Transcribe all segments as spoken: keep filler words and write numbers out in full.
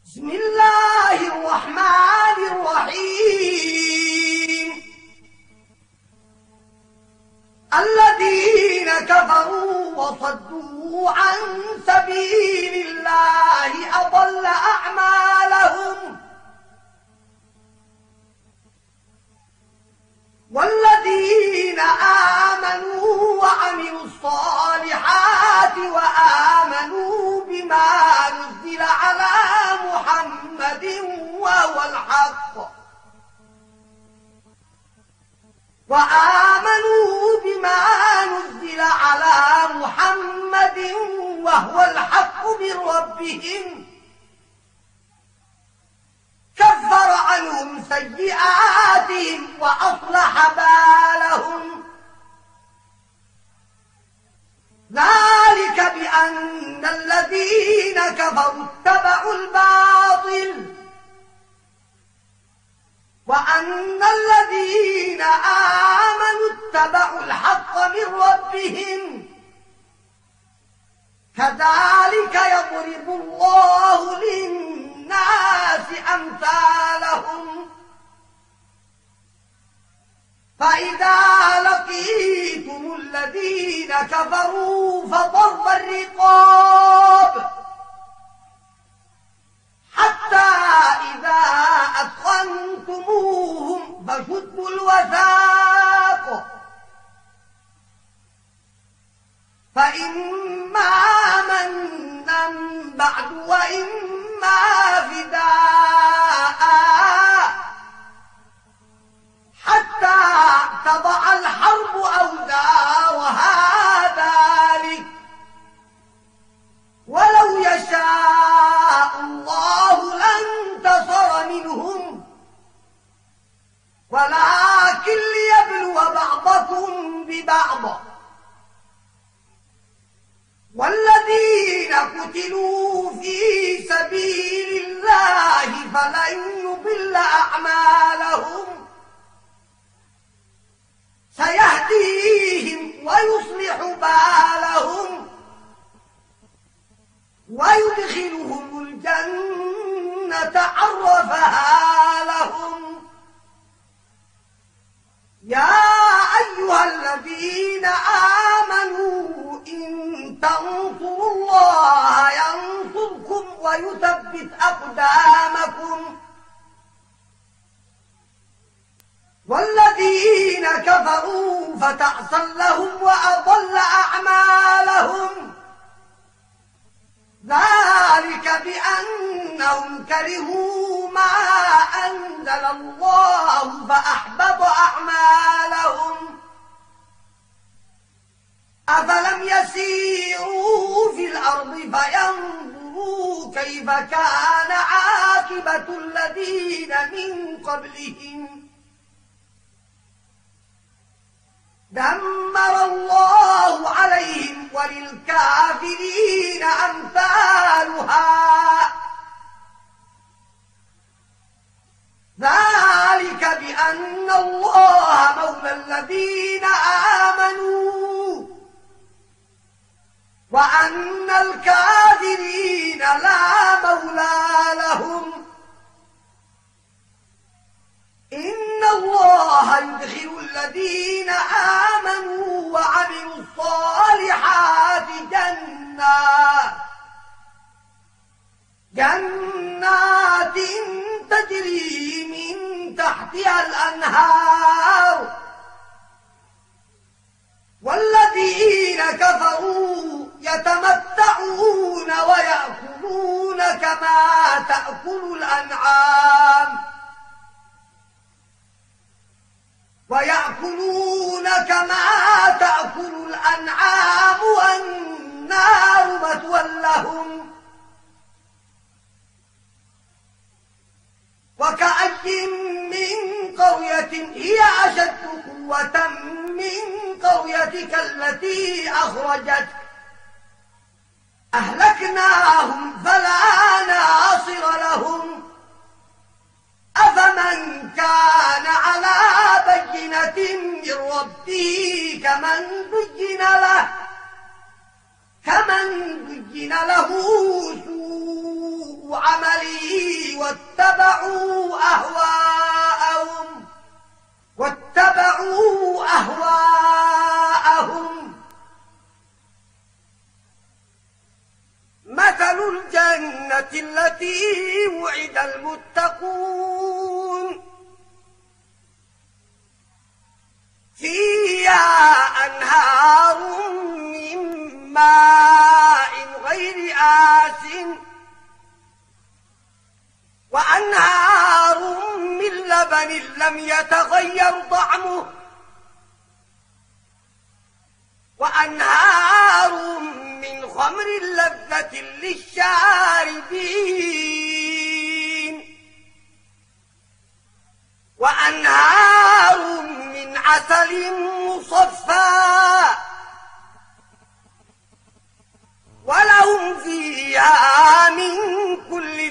بسم الله الرحمن الرحيم. الذين كفروا وصدوا عن سبيل الله أضل أعمالهم والذين آمنوا وعملوا الصالحات وآمنوا بما نزل على محمد وهو الحق وآمنوا بما نزل على محمد وهو الحق من ربهم كفر عنهم سيئاتهم وأصلح بالهم ذلك بأن الذين كفروا اتبعوا الباطل وأن الذين آمنوا اتبعوا الحق من ربهم كذلك يضرب الله للناس أمثالهم فإذا لقيتم الذين كفروا فضرب الرقاب حتى إذا أثخنتموهم فشدوا الوثاق فإما منا بعد وإما فداء حتى تضع الحرب أوزارها ذلك ولو يشاء الله لانتصر منهم ولكن ليبلو بعضكم ببعض والذين قتلوا في سبيل الله فلن يضل أعمالهم سيهديهم ويصلح بالهم ويدخلهم الجنة عرفها لهم يا أيها الذين آمنوا إن تنصروا الله ينصركم ويثبت أقدامكم والذين كفروا فتعصى لهم وأضل أعمالهم ذلك بأنهم كرهوا ما أنزل الله فأحبط أعمالهم أفلم يسيروا في الأرض فينظروا كيف كان عاقبة الذين من قبلهم دمر الله عليهم وللكافرين أمثالها ذلك بأن الله مولى الذين آمنوا وأن الكافرين لا مولى لهم إن الله يدخل الذين آمنوا وعملوا الصالحات جنات جنات تجري من تحتها الأنهار والذين كفروا يتمتعون ويأكلون كما تأكل الأنعام ويأكلون كما تأكل الأنعام والنار مثوى لهم وكأي من قرية هي أشد قوة من قريتك التي أخرجتك أهلكناهم فلا ناصر لهم أفمن كان على بينة من ربه كمن بين له كمن بين له سوء عمله واتبعوا أهواءهم واتبعوا أهواءهم مثل الجنة التي وعد المتقون فيها أنهار من ماء غير آسن وأنهار من لبن لم يتغير طعمه وأنهار من خمر لذة للشاربين وأنهار من عسل مصفى ولهم فيها من كل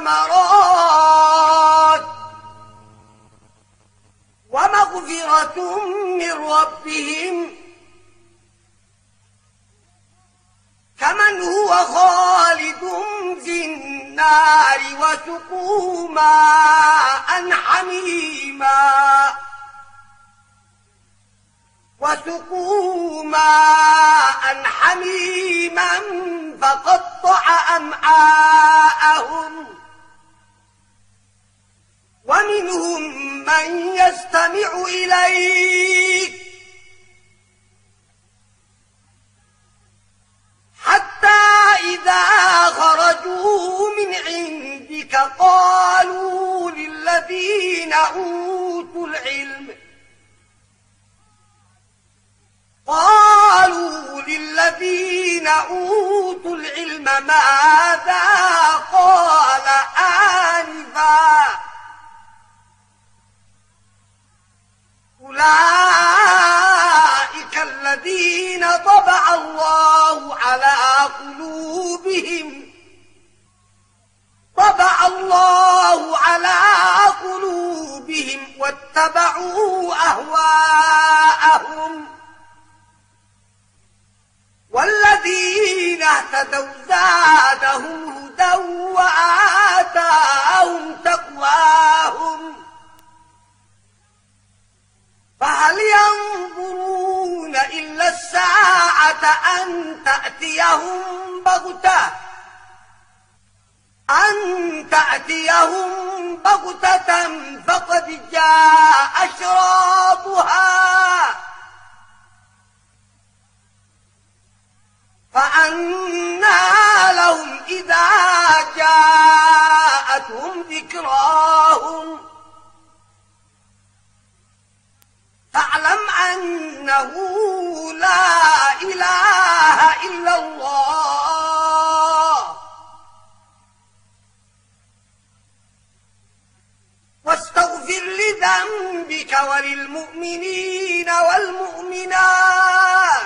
الثمرات ومغفرة من ربهم كمن هو خالد في النار وسقوا ماء حميما وسقوا ماء حميما فقطع أمعاءهم ومنهم من يستمع إليك حتى إذا خرجوا من عندك قالوا للذين أوتوا العلم قالوا للذين أوتوا العلم ماذا قال آنفا أولئك الذين طبع الله على قلوبهم طبع الله على قلوبهم واتبعوا أهواءهم والذين اهتدوا زادهم هدى وآتاهم تقواهم فهل ينظرون إلا الساعة أن تأتيهم بغتة أن تأتيهم بغتة فقد جاء أشراطها فأنى لهم إذا جاءتهم ذكراهم فاعلم أنه لا إله إلا الله واستغفر لذنبك وللمؤمنين والمؤمنات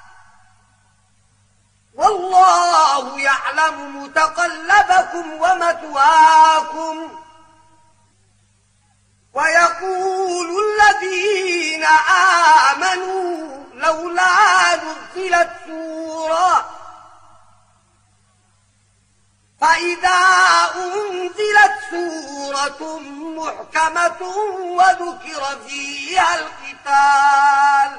والله يعلم متقلبكم ومثواكم ويقول الذين آمنوا لولا نزلت سورة فإذا أنزلت سورة محكمة وذكر فيها القتال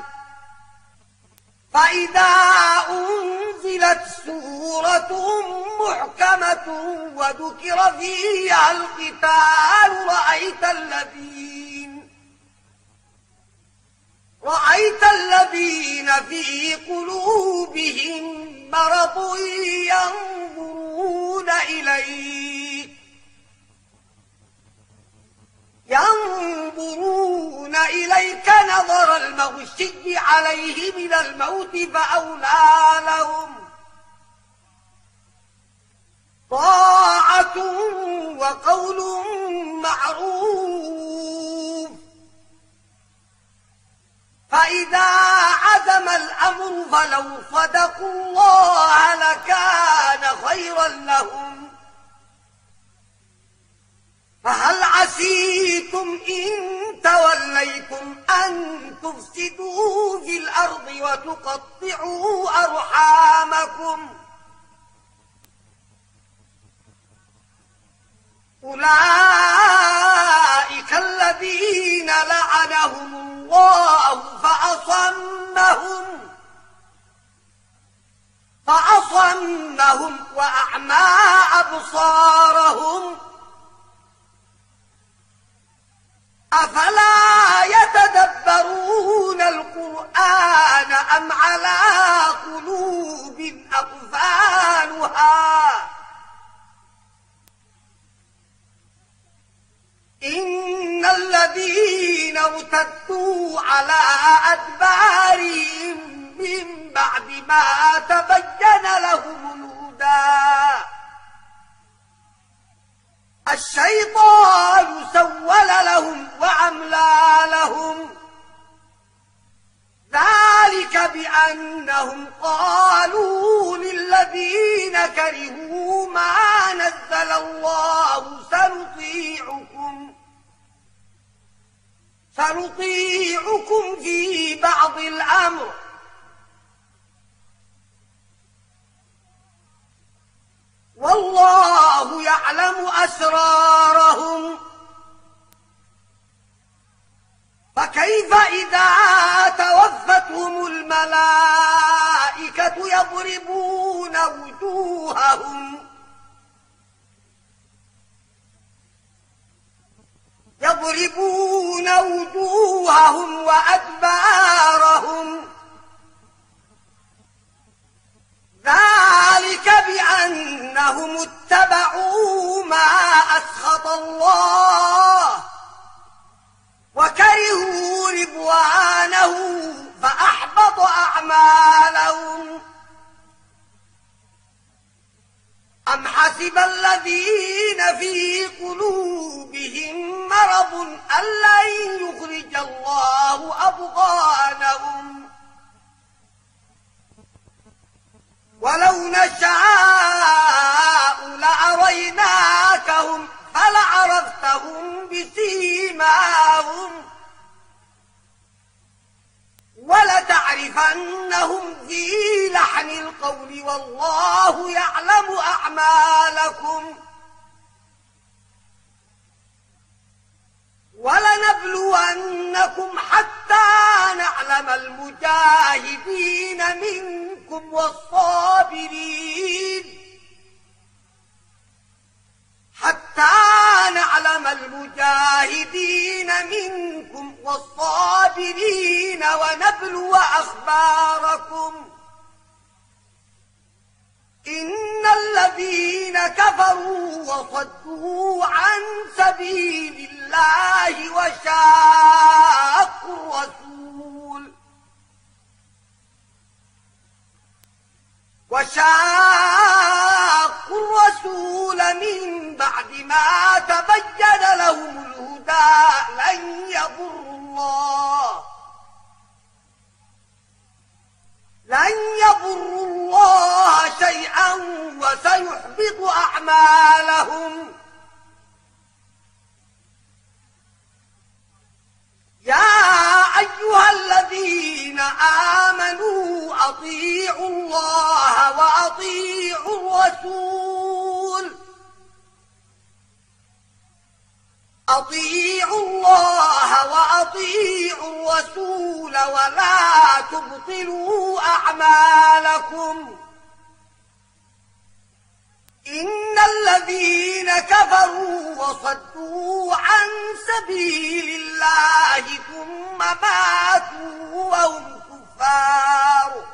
فإذا أنزلت سورة محكمة وذكر فيها القتال رأيت الذين رأيت الذين في قلوبهم مرض ينظرون إليك ينظرون إليك نظر المغشي عليه من الموت فأولى لهم طاعة وقول معروف فإذا عزم الأمر فلو صدقوا الله لكان خيرا لهم فهل عسيتم إن توليتم أن تفسدوا في الأرض وتقطعوا أرحامكم أولئك الذين لعنهم الله فأصمهم فأصمهم وأعمى أبصارهم أفلا يتدبرون القرآن أم على قلوب أقفالها إن الذين ارتدوا على أدبارهم من بعد ما تبين لهم الهدى الشيطان سول لهم وأملى لهم ذلك بأنهم قالوا للذين كرهوا ما نزل الله سنطيعكم سنطيعكم في بعض الأمر والله يعلم أسرارهم فكيف إذا توفتهم الملائكة يضربون وجوههم يضربون وجوههم وأدبارهم ذلك بأنهم اتبعوا ما أسخط الله وكرهوا رضوانه فأحبط أعمالهم أم حسب الذين في قلوبهم مرض أن لن يخرج الله أضغانهم ولو نشاء لأريناكهم فلعرفتهم بسيماهم ولتعرفنهم في لحن القول والله يعلم أعمالكم ولنبلونكم حتى نعلم المجاهدين منكم والصابرين حتى نعلم المجاهدين منكم والصابرين ونبلو أخباركم إن الذين كفروا وصدوا عن سبيل الله وشاقوا الرسول وشاقوا الرسول من بعد ما تبين لهم الهدى لن يضروا الله لن يضروا الله شيئا وسيحبط أعمالهم يا أيها الذين آمنوا أطيعوا الله وأطيعوا الرسول أطيعوا الله وأطيعوا الرسول ولا تبطلوا أعمالكم إن الذين كفروا وصدوا عن سبيل الله ثم ماتوا وهم كفار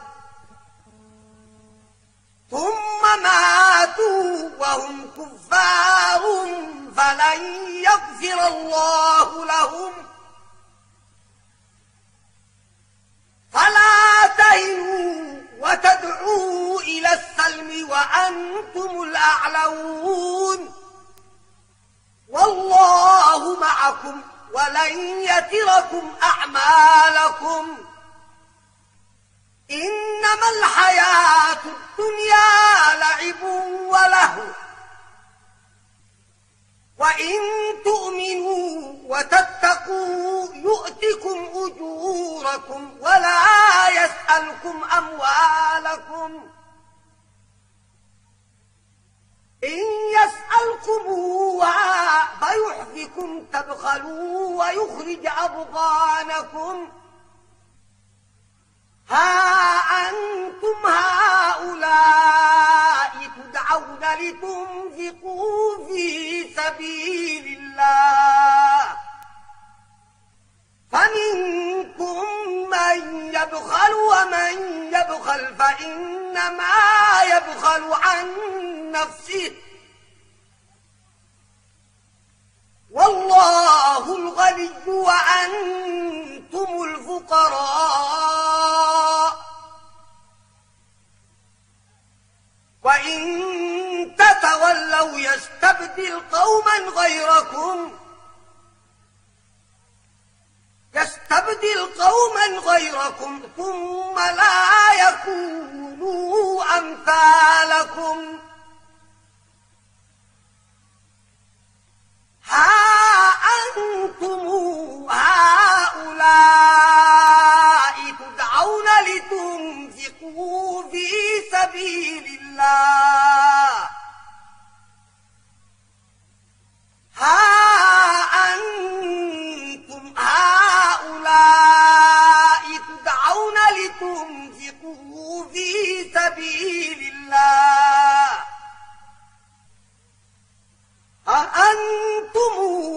ثم ماتوا وهم كفار فلن يغفر الله لهم فلا تهنوا وتدعوا إلى السلم وأنتم الأعلون والله معكم ولن يتركم أعمالكم إنما الحياة الدنيا لعب ولهو وإن تؤمنوا وتتقوا يؤتكم أجوركم ولا يسألكم أموالكم إن يسألكموها ويحفكم تبخلوا ويخرج أضغانكم. ها أنتم هؤلاء تدعون لتنفقوا في سبيل الله فمنكم من يبخل ومن يبخل فإنما يبخل عن نفسه والله الغني وأنتم الفقراء وإن تتولوا يستبدل قوما غيركم يستبدل قوما غيركم ثم لا يكونوا أمثالكم. ها أنتم هؤلاء تدعون لتنفقوا في سبيل الله ها أنتم هؤلاء تدعون لتنفقوا في سبيل الله أأنتم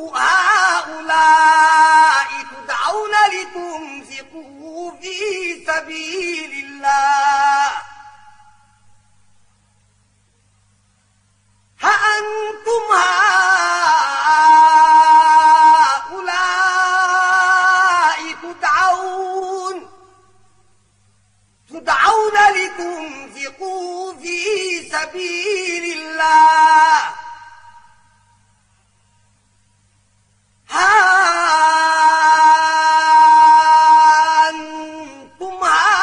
هؤلاء تدعون لتنفقوا في سبيل الله أأنتم هؤلاء تدعون تدعون لتنفقوا في سبيل الله أنتم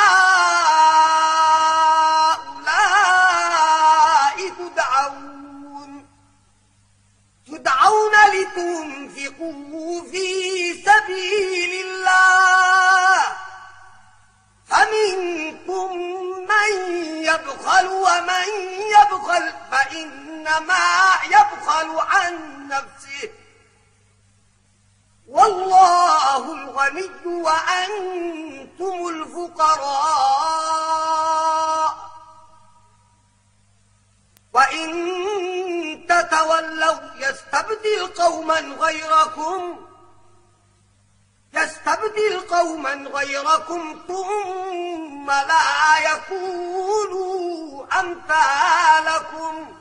هؤلاء تدعون تدعون لتنفقوا في سبيل الله فمنكم من يبخل ومن يبخل فإنما يبخل عن نفسه والله الغني وأنتم الفقراء وإن تتولوا يستبدل قوما غيركم يستبدل قوما غيركم ثم لا يكونوا أمثالكم.